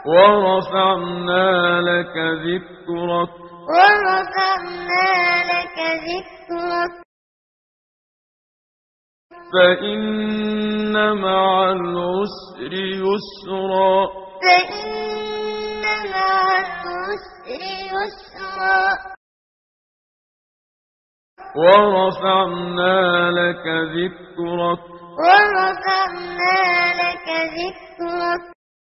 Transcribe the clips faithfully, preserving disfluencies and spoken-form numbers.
ورفعنا لك ذكرك ورفعنا لك ذكرك فإن مع العسر يسرا فإن مع العسر يسرا ورفعنا لك ذكرك ورفعنا لك ذكرك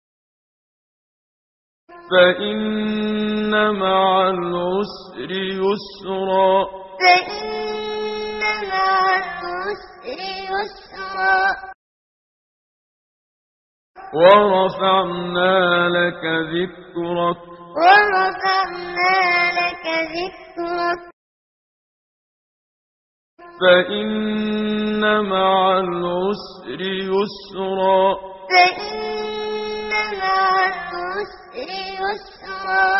فإن مع العسر يسرا فإن مع العسر يسرا ورفعنا لك ذكرك ورفعنا لك ذكرك فإن مع العسر يسرا فإن مع العسر يسرا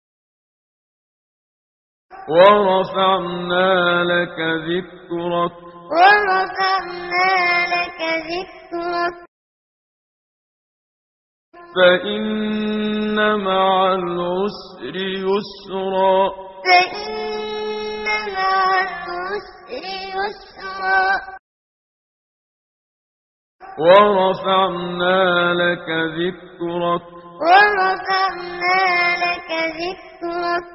ورفعنا لك ذكرك ورفعنا لك ذكرك فإن مع العسر يسرا فإن مع العسر يسرا ورفعنا لك ذكرك ورفعنا لك ذكرك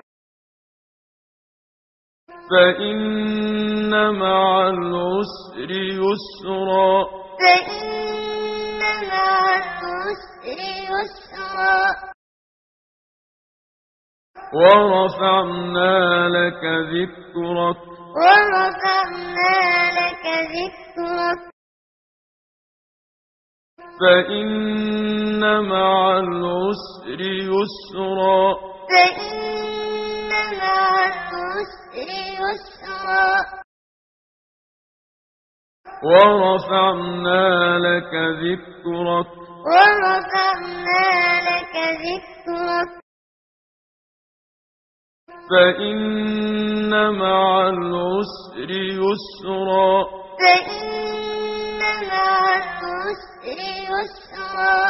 فإن مع العسر يسرا فإن مع العسر يسرا ورفعنا لك ذكرك ورفعنا لك ذكرك فإن مع العسر يسرا فإن مع العسر يسرا ورفعنا لك ذكرك ورفعنا لك ذكرك فإن مع العسر يسرا فإن مع العسر يسرا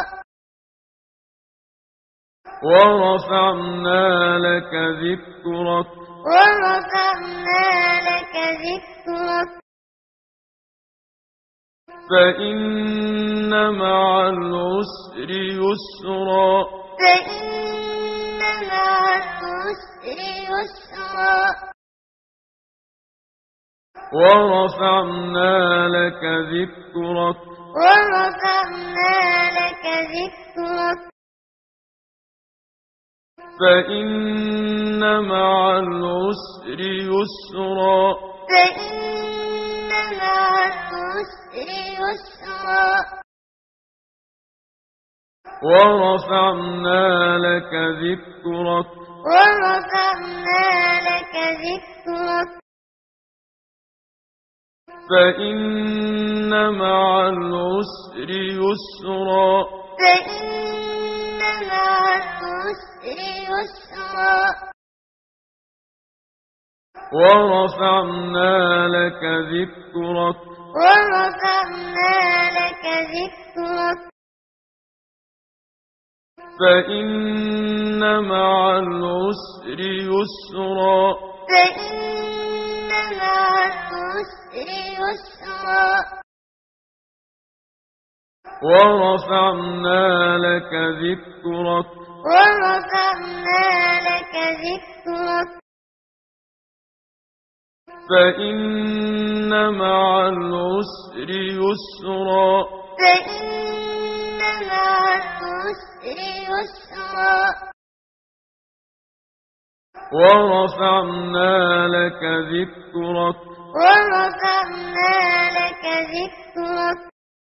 ورفعنا لك ذكرك ورفعنا لك ذكرك فإن مع العسر يسرا فإن مع العسر يسرا ورفعنا لك ذكرك ورفعنا لك ذكرك فإن مع العسر يسرا فإن مع العسر يسرا ورفعنا لك ذكرك ورفعنا لك ذكرك فإن مع العسر يسرا فإن مع العسر يسرا ورفعنا لك ذكرك ورفعنا لك ذكرك فإن مع العسر يسرا فإن مع العسر يسرا ورفعنا لك ذكرك ورفعنا لك ذكرك فإن مع العسر يسرا فإن مع العسر يسرا ورفعنا لك ذكرك ورفعنا لك ذكرك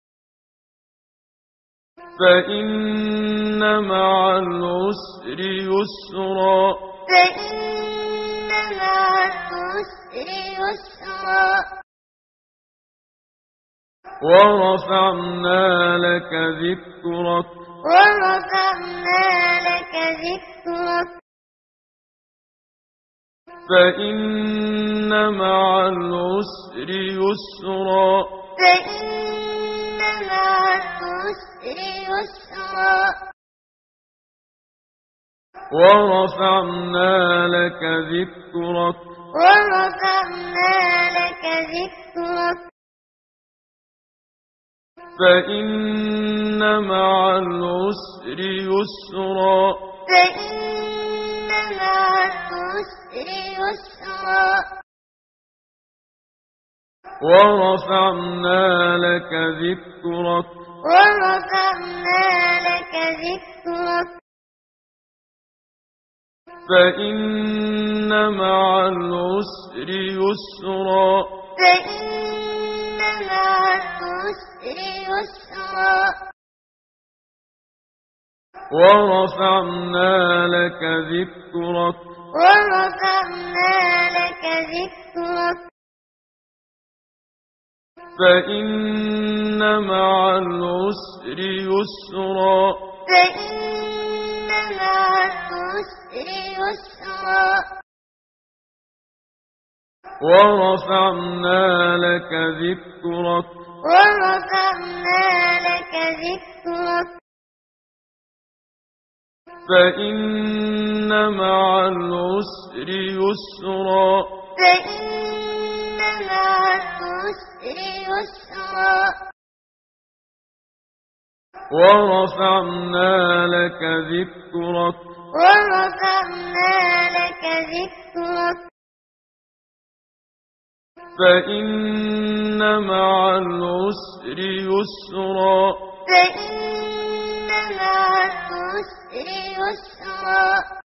فإن مع العسر يسرا فإن مع العسر يسرا ورفعنا لك ذكرك ورفعنا لك ذكرك فإن مع العسر يسرا فإن مع العسر يسرا ورفعنا لك ذكرك ورفعنا لك ذكرك فإن مع العسر يسرا فإن مع العسر يسرا ورفعنا لك ذكرك ورفعنا لك ذكرك فإن مع العسر يسرا فإن مع العسر يسرا ورفعنا لك ذكرك ورفعنا لك ذكرك فإن مع العسر يسرا فإن مع العسر يسرا ورفعنا لك ذكرك ورفعنا لك ذكرك فإن مع العسر يسرا فإن مع العسر يسرا ورفعنا لك ذكرك ورفعنا لك ذكرك فإن مع العسر يسرا فإن مع العسر يسرا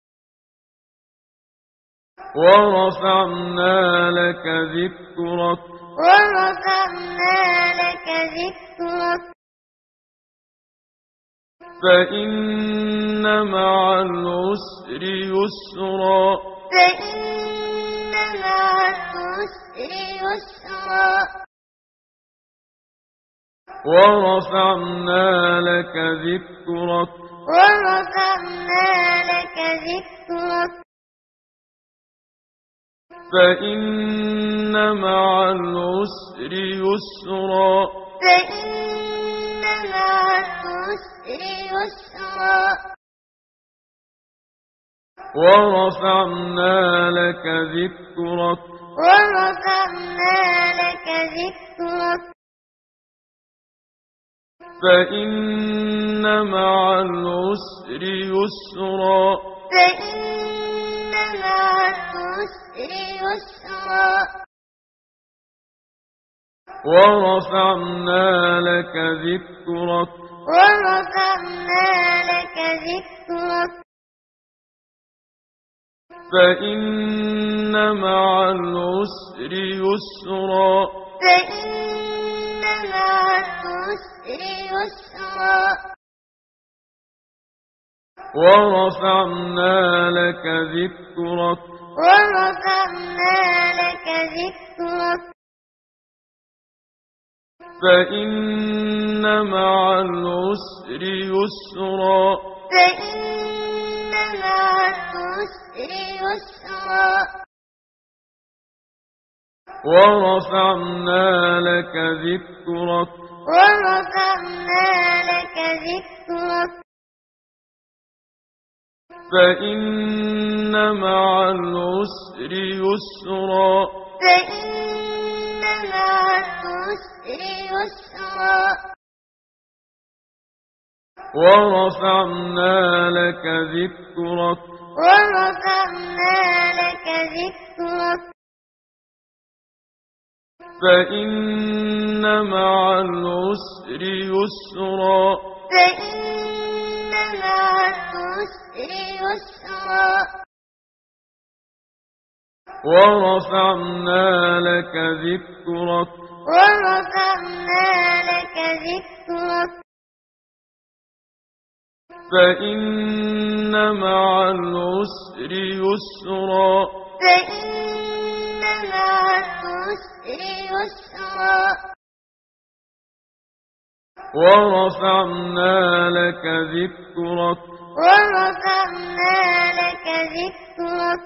ورفعنا لك ذكرك ورفعنا لك ذكرك فإن مع العسر يسرا فإن مع العسر يسرا ورفعنا لك ذكرك ورفعنا لك ذكرك فإن مع العسر يسرا فإن مع العسر يسرا ورفعنا لك ذكرك ورفعنا لك ذكرك فإن مع العسر يسرا فإن مع العسر يسرا ورفعنا لك ذكرك ورفعنا لك ذكرك فإن مع العسر يسرا فإن مع العسر يسرا ورفعنا لك ذكرك ورفعنا لك ذكرك فإن مع العسر يسرا فإن مع العسر يسرا ورفعنا لك ذكرك ورفعنا لك ذكرك فإن مع العسر يسرا فإن مع العسر يسرا ورفعنا لك ذكرك ورفعنا لك ذكرك فإن مع العسر يسرا فإن مع العسر يسرا ورفعنا لك ذكرك ورفعنا لك ذكرك فإن مع العسر يسرا فإن مع العسر يسرا ورفعنا لك ذكرك ورفعنا لك ذكرك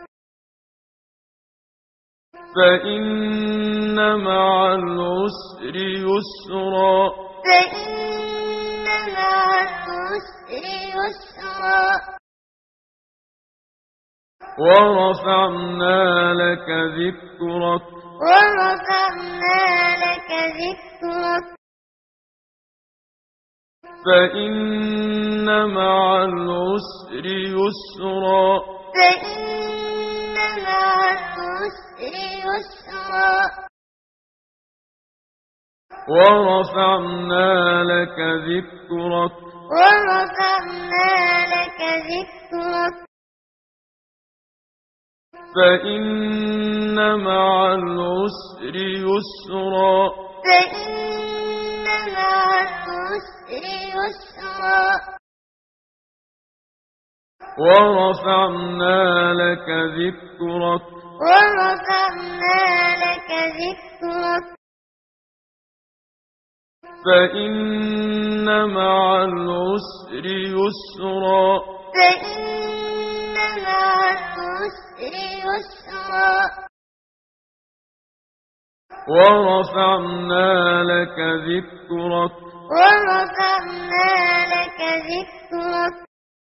فإن مع العسر يسرا فإن مع العسر يسرا ورفعنا لك ذكرك ورفعنا لك ذكرك فإن مع العسر يسرا فإن مع العسر يسرا ورفعنا لك ذكرك ورفعنا لك ذكرك فإن مع العسر يسرا فإن مع العسر يسرا ورفعنا لك ذكرك ورفعنا لك ذكرك فإن مع العسر يسرا فإن مع العسر يسرا ورفعنا لك ذكرك ورفعنا لك ذكرك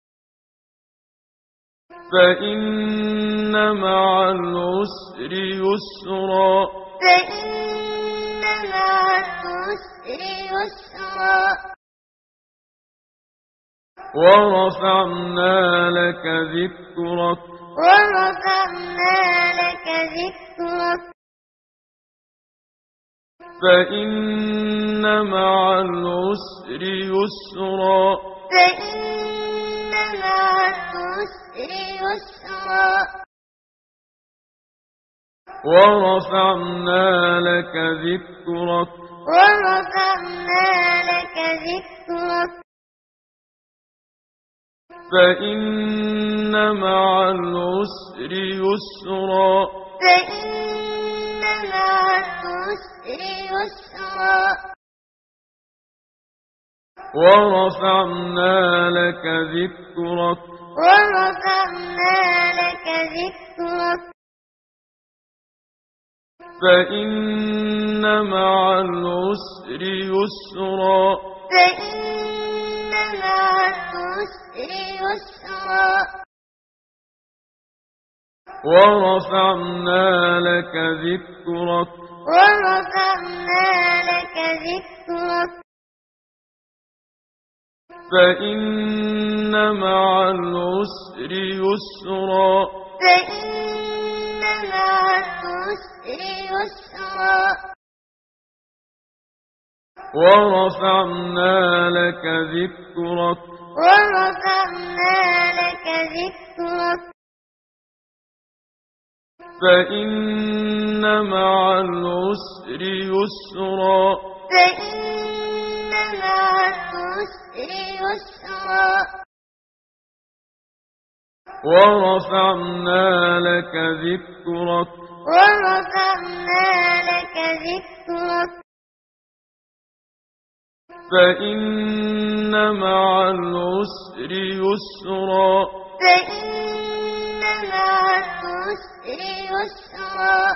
فإن مع العسر يسرا فإن مع العسر يسرا ورفعنا لك ذكرك ورفعنا لك ذكرك فإن مع العسر يسرا فإن مع العسر يسرا ورفعنا لك ذكرك ورفعنا لك ذكرك فإن مع العسر يسرا فإن مع العسر يسرا ورفعنا لك ذكرك ورفعنا لك ذكرك فإن مع العسر يسرا فإن مع العسر يسرا ورفعنا لك ذكرك ورفعنا لك ذكرك فإن مع العسر يسرا فإن مع العسر يسرا ورفعنا لك ذكرك ورفعنا لك ذكرك فإن مع العسر يسرا فإن مع العسر يسرا ورفعنا لك ذكرك ورفعنا لك ذكرك فإن مع العسر يسرا فإن مع العسر يسرا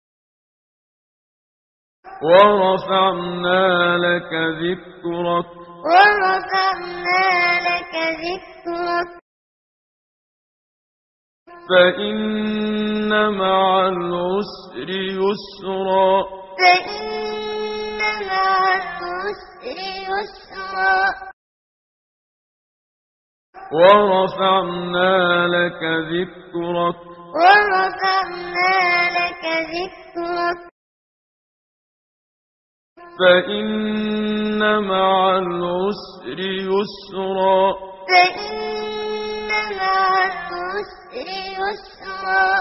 ورفعنا لك ذكرك ورفعنا لك ذكرك فإن مع العسر يسرا فإن مع العسر يسرا ورفعنا لك ذكرك ورفعنا لك ذكرك فإن مع العسر يسرا فإن مع العسر يسرا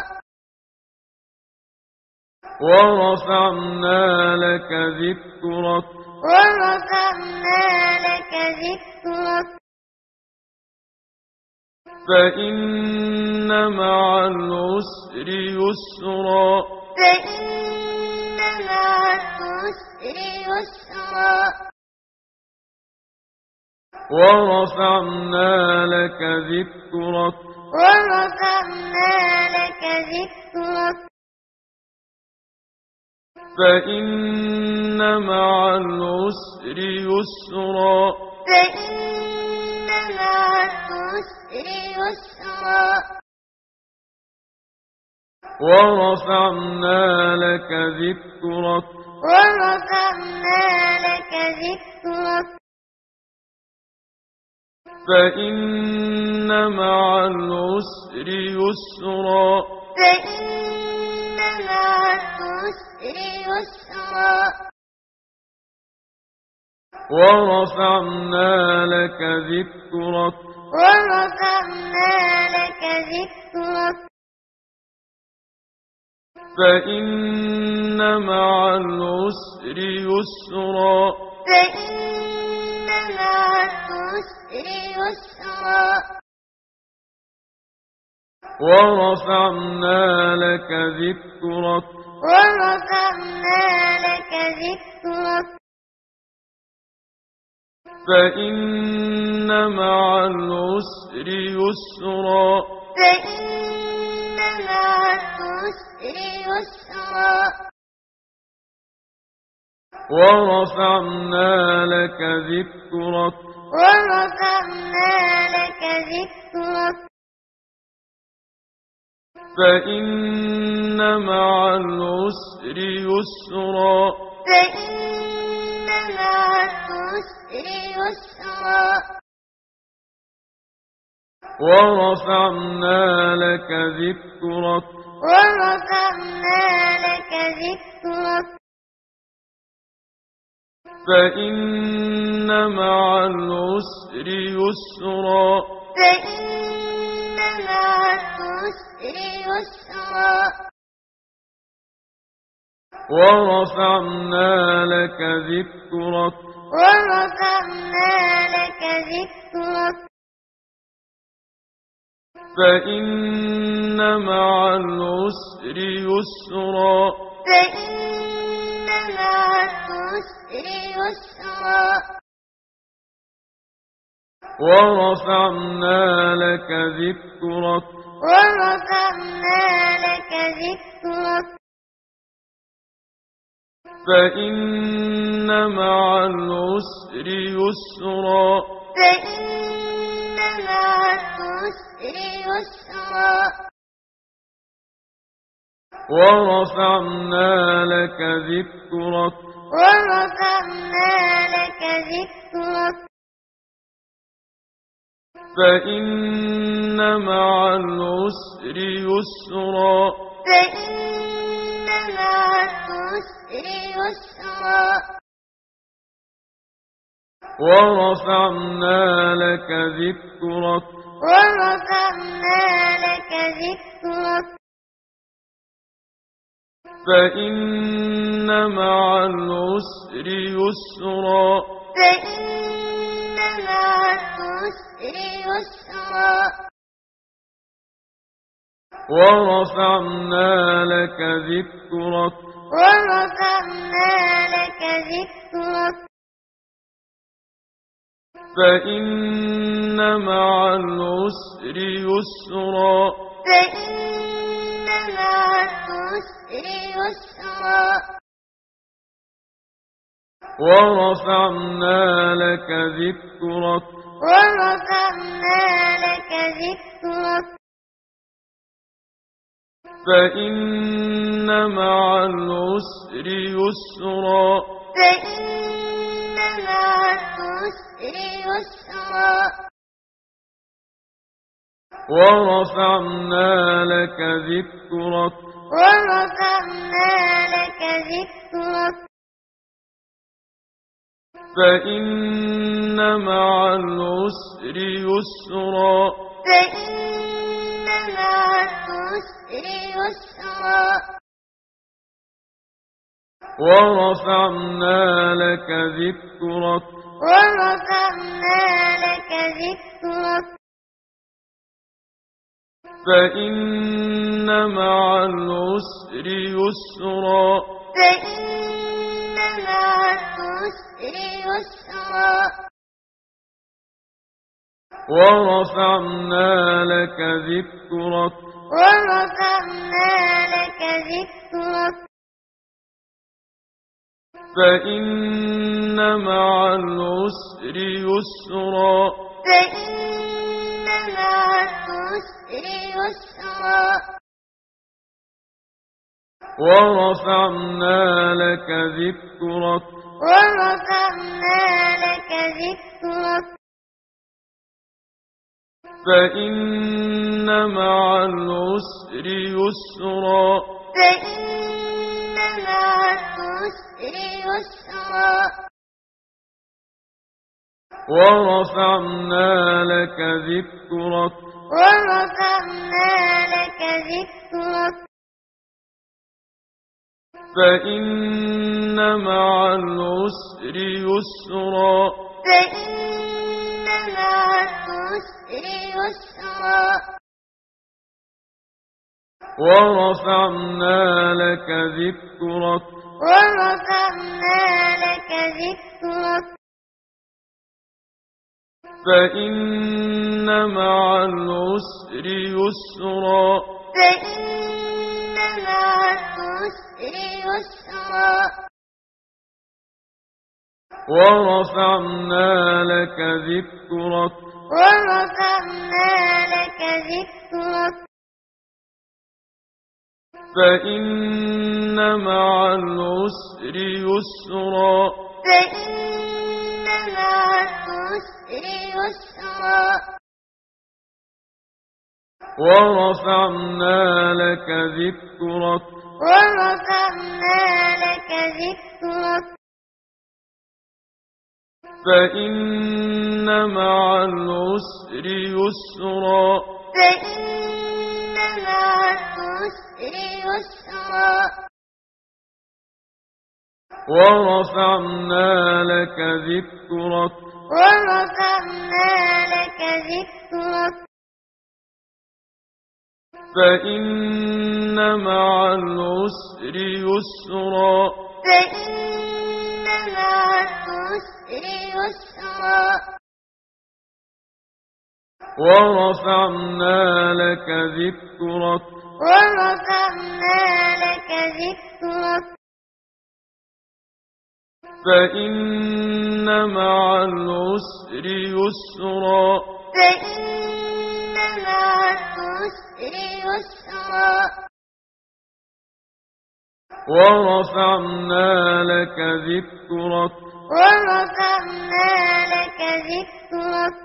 ورفعنا لك ذكرك ورفعنا لك ذكرك فإن مع العسر يسرا فإن مع العسر يسرا ورفعنا لك ذكرك ورفعنا لك ذكرك فإن مع العسر يسرا فإن مع العسر يسرا ورفعنا لك ذكرك ورفعنا لك ذكرك فإن مع العسر يسرا فإن مع العسر يسرا ورفعنا لك ذكرك ورفعنا لك ذكرك فإن مع العسر يسرا فإن مع العسر يسرا ورفعنا لك ذكرك ورفعنا لك ذكرك فإن مع العسر يسرا فإن مع العسر يسرا ورفعنا لك ذكرك ورفعنا لك ذكرك فإن مع العسر يسرا فإن مع العسر يسرا ورفعنا لك ذكرك ورفعنا لك ذكرك فإن مع العسر يسرا فإن مع العسر يسرا ورفعنا لك ذكرك ورفعنا لك ذكرك فإن مع العسر يسرا فإن مع العسر يسرا ورفعنا لك ذكرك ورفعنا لك ذكرك فإن مع العسر يسرا فإن مع العسر يسرا ورفعنا لك ذكرك ورفعنا لك ذكرك فإن مع العسر يسرا فإن مع العسر يسرا ورفعنا لك ذكرك ورفعنا لك ذكرك فإن مع العسر يسرا فإن مع العسر يسرا ورفعنا لك ذكرك ورفعنا لك ذكرك فإن مع العسر يسرا فإن مع العسر يسرا ورفعنا لك ذكرك ورفعنا لك ذكرك فإن مع العسر يسرا فإن مع العسر يسرا ورفعنا لك ذكرك ورفعنا لك ذكرك فإن مع العسر يسرا فإن مع العسر يسرا ورفعنا لك ذكرك ورفعنا لك ذكرك فإن مع العسر يسرا فإن مع العسر يسرا ورفعنا لك ذكرك ورفعنا لك ذكرك فإن مع العسر يسرا فإن مع العسر يسرا ورفعنا لك ذكرك ورفعنا لك ذكرك فإن مع العسر يسرا فإن مع العسر يسرا ورفعنا لك ذكرك ورفعنا لك ذكرك فإن مع العسر يسرا فإن مع العسر يسرا ورفعنا لك ذكرك ورفعنا لك ذكرك فإن مع العسر يسرا فإن مع العسر يسرا ورفعنا لك ذكرك ورفعنا لك ذكرك فإن مع العسر يسرا فإن مع العسر يسرا ورفعنا لك ذكرك ورفعنا لك ذكرك فإن مع العسر يسرا فإن مع العسر يسرا ورفعنا لك ذكرك ورفعنا لك ذكرك فإن مع العسر يسرا فإن مع العسر يسرا ورفعنا لك ذكرك ورفعنا لك ذكرك فإن مع العسر يسرا فإن مع العسر يسرا ورفعنا لك ذكرك ورفعنا لك ذكرك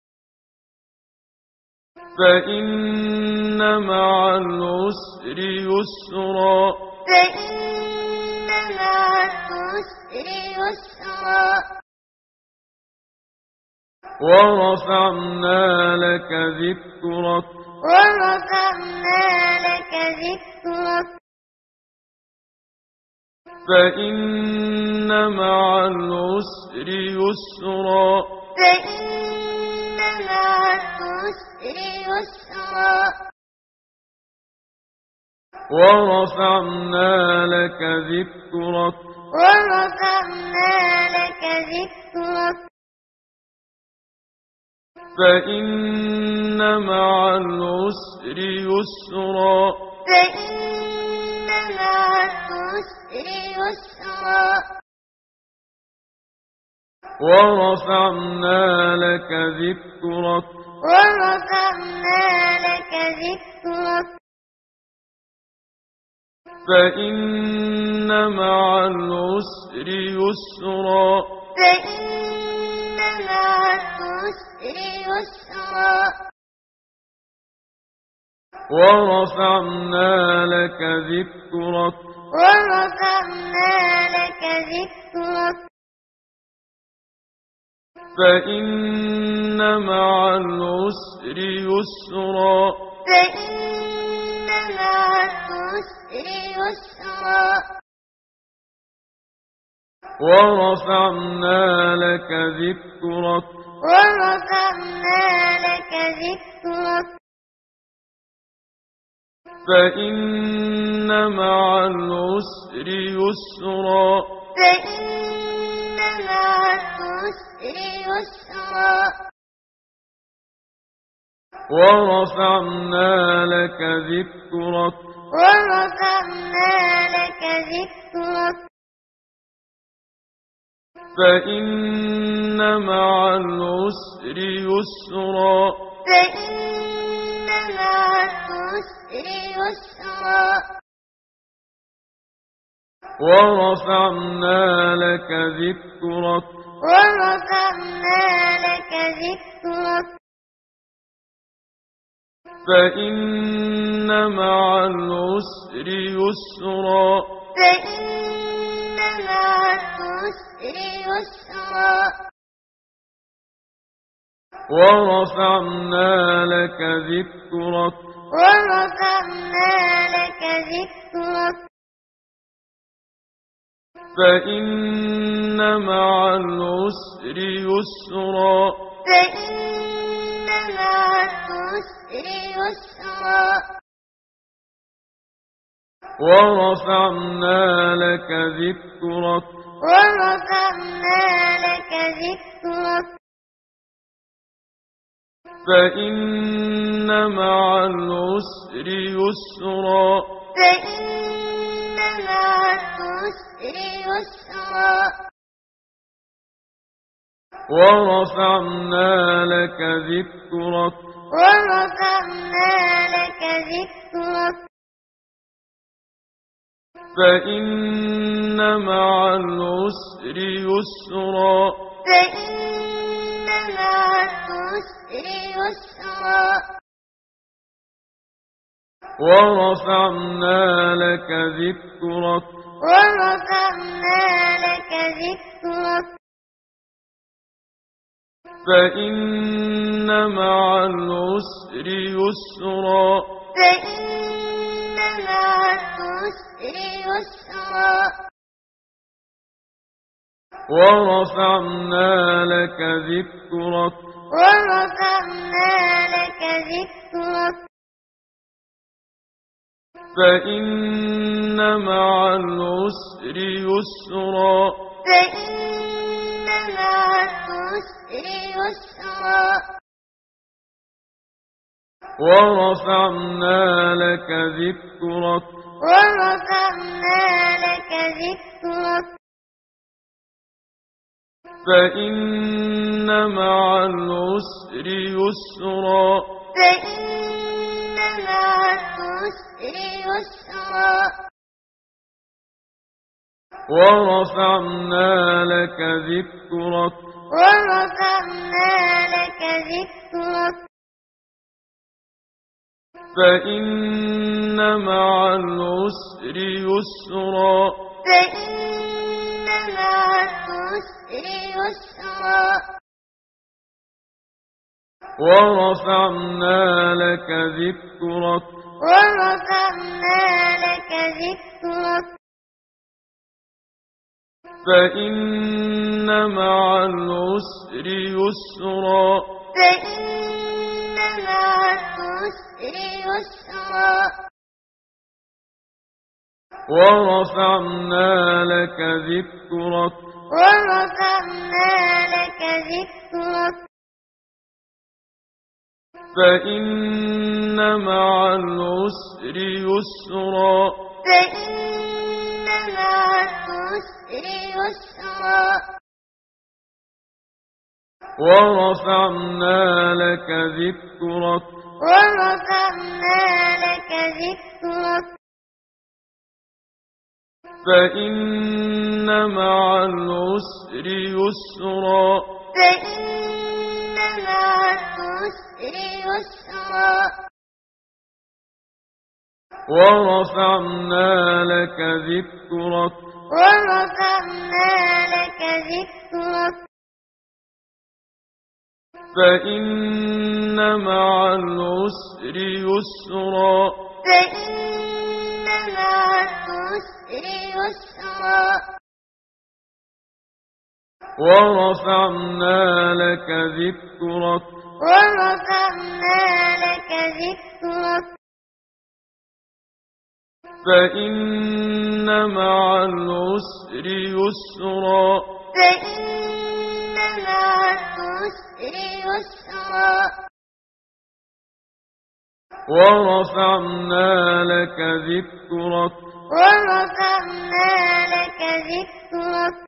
فإن مع العسر يسرا فإن مع العسر يسرا ورفعنا لك ذكرك ورفعنا لك ذكرك فإن مع العسر يسرا فإن مع العسر يسرا ورفعنا لك ذكرك ورفعنا لك ذكرك فإن مع العسر يسرا فإن مع العسر يسرا ورفعنا لك ذكرك ورفعنا لك ذكرك فإن مع العسر يسرا فإن مع العسر يسرا ورفعنا لك ذكرك ورفعنا لك ذكرك فإن مع العسر يسرا فإن مع العسر يسرا ورفعنا لك ذكرك ورفعنا لك ذكرك فإن مع العسر يسرا فإن مع العسر يسرا ورفعنا لك ذكرك ورفعنا لك ذكرك فإن مع العسر يسرا فإن مع العسر يسرا ورفعنا لك ذكرك ورفعنا لك ذكرك فإن مع العسر يسرا فإن مع العسر يسرا ورفعنا لك ذكرك ورفعنا لك ذكرك فإن مع العسر يسرا فإن مع العسر يسرا ورفعنا لك ذكرك ورفعنا لك ذكرك فإن مع العسر يسرا فإن مع العسر يسرا ورفعنا لك ذكرك ورفعنا لك ذكرك فإن مع العسر يسرا فإن مع العسر يسرا ورفعنا لك ذكرك ورفعنا لك ذكرك فإن مع العسر يسرا فإن مع العسر يسرا ورفعنا لك ذكرك ورفعنا لك ذكرك فإن مع العسر يسرا فإن مع العسر يسرا ورفعنا لك ذكرك ورفعنا لك ذكرك فإن مع العسر يسرا فإن مع العسر يسرا ورفعنا لك ذكرك ورفعنا لك ذكرك فإن مع العسر يسرا فإن مع العسر يسرا ورفعنا لك ذكرك ورفعنا لك ذكرك فإن مع العسر يسرا فإن مع العسر يسرا ورفعنا لك ذكرك ورفعنا لك ذكرك فإن مع العسر يسرا فإن مع العسر يسرا ورفعنا لك ذكرك ورفعنا لك ذكرك فإن مع العسر يسرا فإن مع العسر يسرا ورفعنا لك ذكرك ورفعنا لك ذكرك فإن مع العسر يسرا فإن مع العسر يسرا ورفعنا لك ذكرك ورفعنا لك ذكرك فإن مع العسر يسرا فإن مع العسر يسرا ورفعنا لك ذكرك ورفعنا لك ذكرك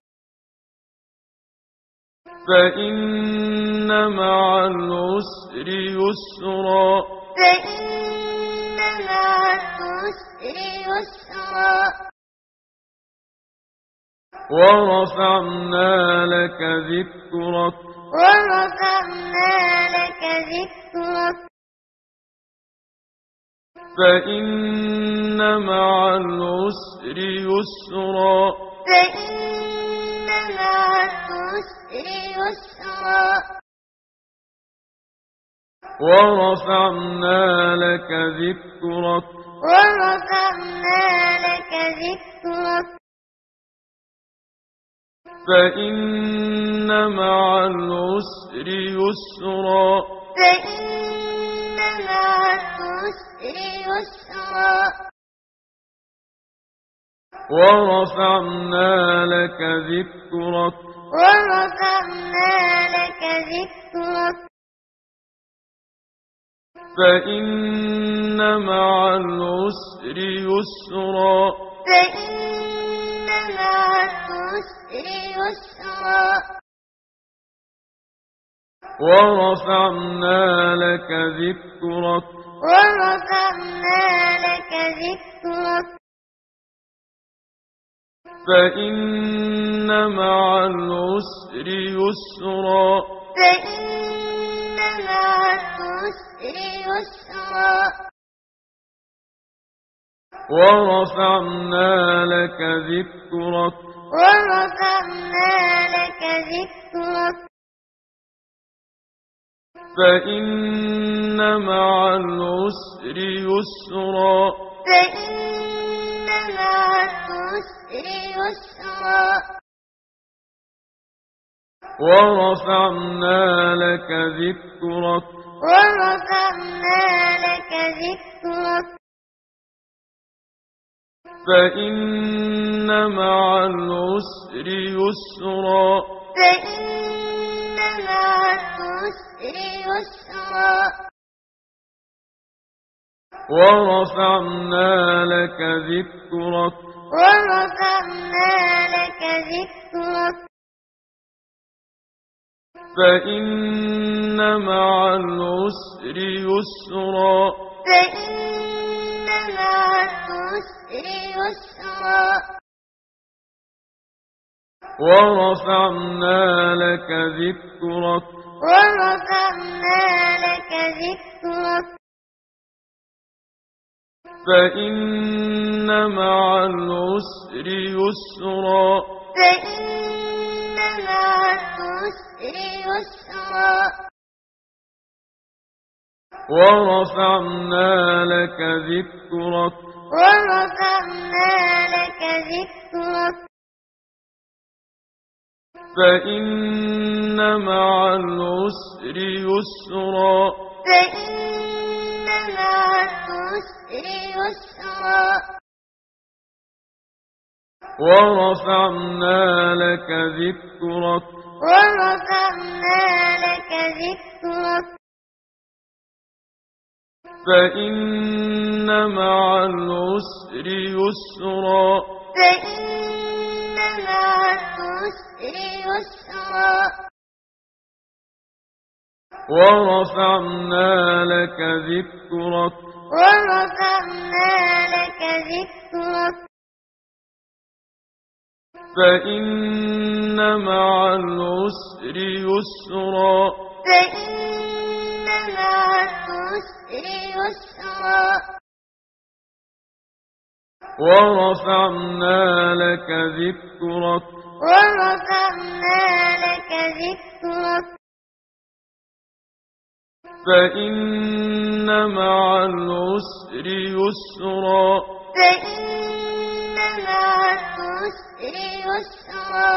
فإن مع العسر يسرا فإن مع العسر يسرا ورفعنا لك ذكرك ورفعنا لك ذكرك فإن مع العسر يسرا فإن مع العسر يسرا ورفعنا لك ذكرك ورفعنا لك ذكرك فإن مع العسر يسرا فإن مع العسر يسرا ورفعنا لك ذكرك ورفعنا لك ذكرك فإن مع العسر يسرا فإن مع العسر يسرا ورفعنا لك ذكرك ورفعنا لك ذكرك فإن مع العسر يسرا فإن مع العسر يسرا ورفعنا لك ذكرك ورفعنا لك ذكرك فإن مع العسر يسرا فإن مع العسر يسرا ورفعنا لك ذكرك ورفعنا لك ذكرك فإن مع العسر يسرا فإن مع العسر يسرا ورفعنا لك ذكرك ورفعنا لك ذكرك فإن مع العسر يسرا فإن مع العسر يسرا ورفعنا لك ذكرك ورفعنا لك ذكرك فإن مع العسر يسرا فإن مع العسر يسرا ورفعنا لك ذكرك ورفعنا لك ذكرك فإن مع العسر يسرا فإن مع العسر يسرا ورفعنا لك ذكرك ورفعنا لك ذكرك فإن مع العسر يسرا فإن مع العسر يسرا ورفعنا لك ذكرك ورفعنا لك ذكرك فإن مع العسر يسرا فإن مع العسر يسرا ورفعنا لك ذكرك ورفعنا لك ذكرك فإن مع العسر يسرا فإن مع العسر يسرا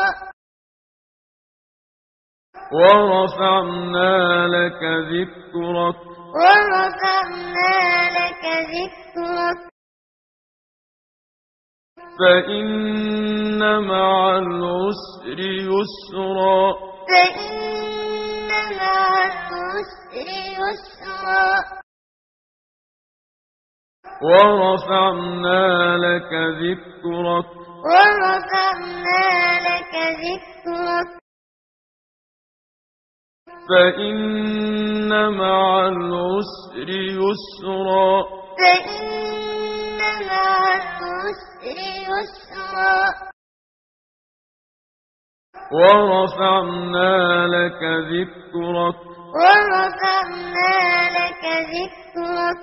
ورفعنا لك ذكرك ورفعنا لك ذكرك فإن مع العسر يسرا فإن مع العسر يسرا ورفعنا لك ذكرك ورفعنا لك ذكرك فإن مع العسر يسرا فإن مع العسر يسرا ورفعنا لك ذكرك ورفعنا لك ذكرك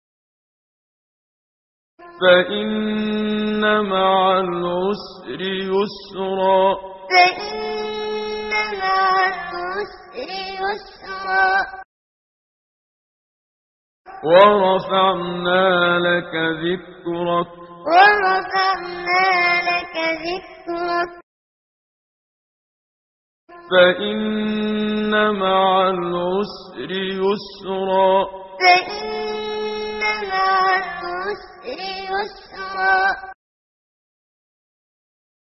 فإن مع العسر يسرا فإن مع العسر يسرا ورفعنا لك ذكرك ورفعنا لك ذكرك فإن مع العسر يسرا فإن مع العسر يسرا